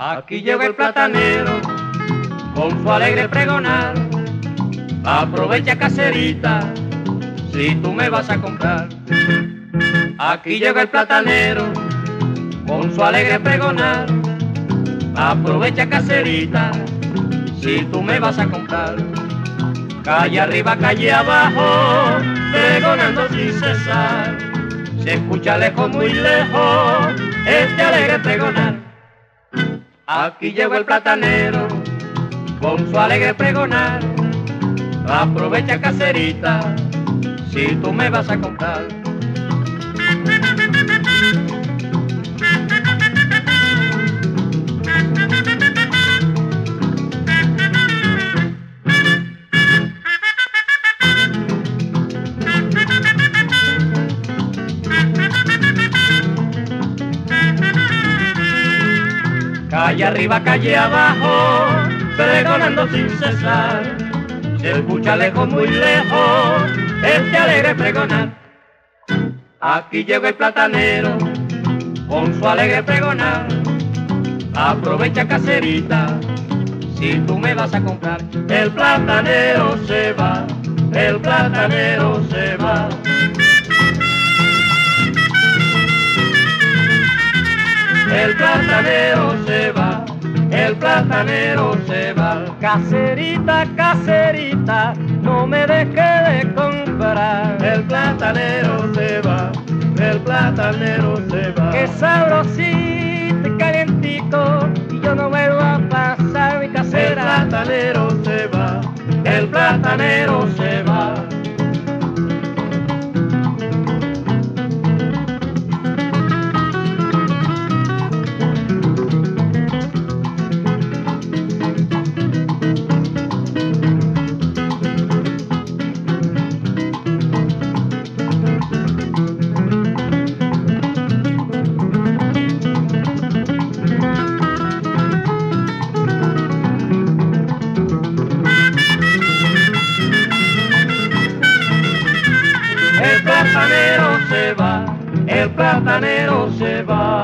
Aquí llegó el platanero con su alegre pregonar. Aprovecha, caserita, si tú me vas a comprar. Aquí llegó el platanero con su alegre pregonar. Aprovecha, caserita, si tú me vas a comprar. Calle arriba, calle abajo, pregonando sin cesar. Se escucha lejos, muy lejos, este alegre pregonar. Aquí llegó el platanero con su alegre pregonar. Aprovecha, caserita, si tú me vas a comprar. Calle arriba, calle abajo, pregonando sin cesar. Se escucha lejos, muy lejos, este alegre pregonar. Aquí llegó el platanero con su alegre pregonar. Aprovecha, caserita, si tú me vas a comprar. El platanero se va, el platanero se va. El platanero se va, el platanero se va. Caserita, caserita, no me deje de comprar. El platanero se va, el platanero se va. Qué sabrosito y calientico, y yo no vuelvo a pasar mi casera. El platanero se va, el platanero se va. El platanero se va, el platanero se va.